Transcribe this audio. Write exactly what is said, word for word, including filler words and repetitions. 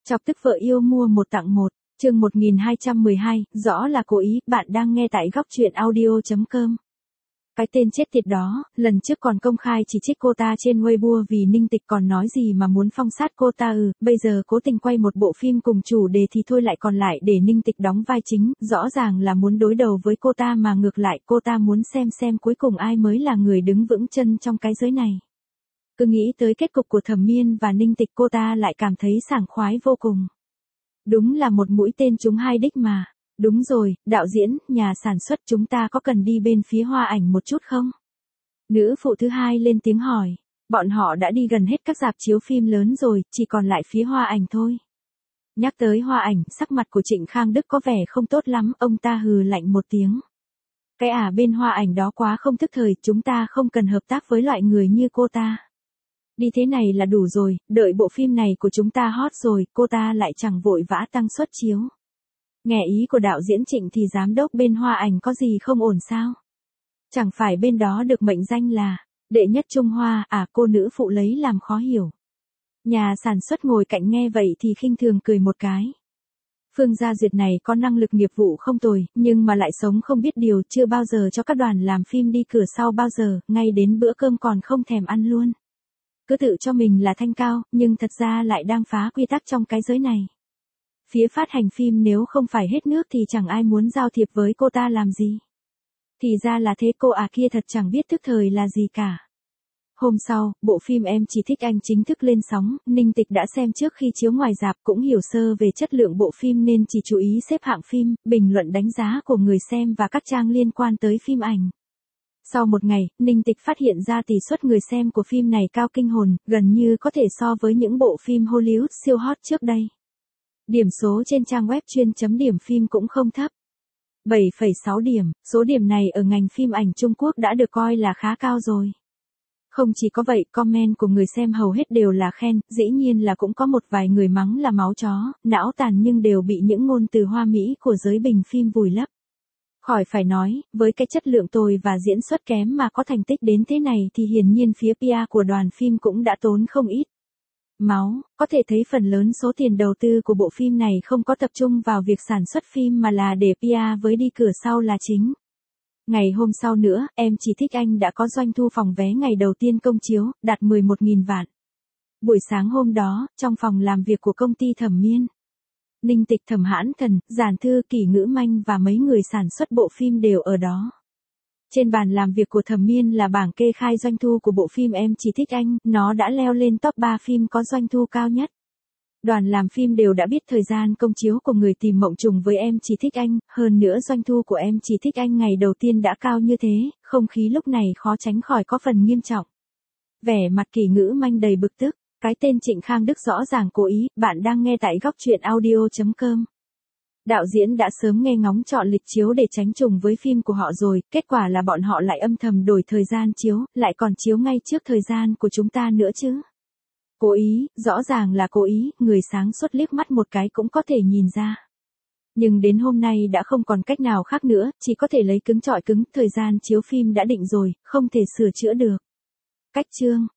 Chọc tức vợ yêu mua một tặng một, chương một nghìn hai trăm mười hai, rõ là cố ý, bạn đang nghe tại góc truyện audio chấm com. Cái tên chết tiệt đó, lần trước còn công khai chỉ trích cô ta trên Weibo vì Ninh Tịch còn nói gì mà muốn phong sát cô ta ừ, bây giờ cố tình quay một bộ phim cùng chủ đề thì thôi lại còn lại để Ninh Tịch đóng vai chính, rõ ràng là muốn đối đầu với cô ta mà ngược lại cô ta muốn xem xem cuối cùng ai mới là người đứng vững chân trong cái giới này. Cứ nghĩ tới kết cục của Thẩm Miên và Ninh Tịch cô ta lại cảm thấy sảng khoái vô cùng. Đúng là một mũi tên trúng hai đích mà. Đúng rồi, đạo diễn, nhà sản xuất chúng ta có cần đi bên phía Hoa Ảnh một chút không? Nữ phụ thứ hai lên tiếng hỏi. Bọn họ đã đi gần hết các rạp chiếu phim lớn rồi, chỉ còn lại phía Hoa Ảnh thôi. Nhắc tới Hoa Ảnh, sắc mặt của Trịnh Khang Đức có vẻ không tốt lắm, ông ta hừ lạnh một tiếng. Cái à bên Hoa Ảnh đó quá không thức thời, chúng ta không cần hợp tác với loại người như cô ta. Đi thế này là đủ rồi, đợi bộ phim này của chúng ta hot rồi, cô ta lại chẳng vội vã tăng suất chiếu. Nghe ý của đạo diễn Trịnh thì giám đốc bên Hoa Ảnh có gì không ổn sao? Chẳng phải bên đó được mệnh danh là đệ nhất Trung Hoa à, cô nữ phụ lấy làm khó hiểu. Nhà sản xuất ngồi cạnh nghe vậy thì khinh thường cười một cái. Phương Gia Duyệt này có năng lực nghiệp vụ không tồi, nhưng mà lại sống không biết điều, chưa bao giờ cho các đoàn làm phim đi cửa sau bao giờ, ngay đến bữa cơm còn không thèm ăn luôn. Cứ tự cho mình là thanh cao, nhưng thật ra lại đang phá quy tắc trong cái giới này. Phía phát hành phim nếu không phải hết nước thì chẳng ai muốn giao thiệp với cô ta làm gì. Thì ra là thế, cô à kia thật chẳng biết thức thời là gì cả. Hôm sau, bộ phim Em Chỉ Thích Anh chính thức lên sóng, Ninh Tịch đã xem trước khi chiếu ngoài rạp, cũng hiểu sơ về chất lượng bộ phim nên chỉ chú ý xếp hạng phim, bình luận đánh giá của người xem và các trang liên quan tới phim ảnh. Sau một ngày, Ninh Tịch phát hiện ra tỷ suất người xem của phim này cao kinh hồn, gần như có thể so với những bộ phim Hollywood siêu hot trước đây. Điểm số trên trang web chuyên chấm điểm phim cũng không thấp. bảy phẩy sáu điểm, số điểm này ở ngành phim ảnh Trung Quốc đã được coi là khá cao rồi. Không chỉ có vậy, comment của người xem hầu hết đều là khen, dĩ nhiên là cũng có một vài người mắng là máu chó, não tàn nhưng đều bị những ngôn từ hoa mỹ của giới bình phim vùi lấp. Khỏi phải nói, với cái chất lượng tồi và diễn xuất kém mà có thành tích đến thế này thì hiển nhiên phía pê e của đoàn phim cũng đã tốn không ít máu, có thể thấy phần lớn số tiền đầu tư của bộ phim này không có tập trung vào việc sản xuất phim mà là để pê e với đi cửa sau là chính. Ngày hôm sau nữa, Em Chỉ Thích Anh đã có doanh thu phòng vé ngày đầu tiên công chiếu, đạt mười một nghìn vạn. Buổi sáng hôm đó, trong phòng làm việc của công ty Thẩm Miên, Ninh Tịch, Thẩm Hãn Thần, Giản Thư, Kỷ Ngữ Manh và mấy người sản xuất bộ phim đều ở đó. Trên bàn làm việc của Thẩm Miên là bảng kê khai doanh thu của bộ phim Em Chỉ Thích Anh, nó đã leo lên top ba phim có doanh thu cao nhất. Đoàn làm phim đều đã biết thời gian công chiếu của Người Tìm Mộng trùng với Em Chỉ Thích Anh, hơn nữa doanh thu của Em Chỉ Thích Anh ngày đầu tiên đã cao như thế, không khí lúc này khó tránh khỏi có phần nghiêm trọng. Vẻ mặt Kỷ Ngữ Manh đầy bực tức, cái tên Trịnh Khang Đức rõ ràng cố ý, bạn đang nghe tại góc truyện audio chấm com. Đạo diễn đã sớm nghe ngóng chọn lịch chiếu để tránh trùng với phim của họ rồi, kết quả là bọn họ lại âm thầm đổi thời gian chiếu, lại còn chiếu ngay trước thời gian của chúng ta nữa chứ. Cố ý, rõ ràng là cố ý, người sáng suốt liếc mắt một cái cũng có thể nhìn ra. Nhưng đến hôm nay đã không còn cách nào khác nữa, chỉ có thể lấy cứng chọi cứng, thời gian chiếu phim đã định rồi, không thể sửa chữa được. Cách chương,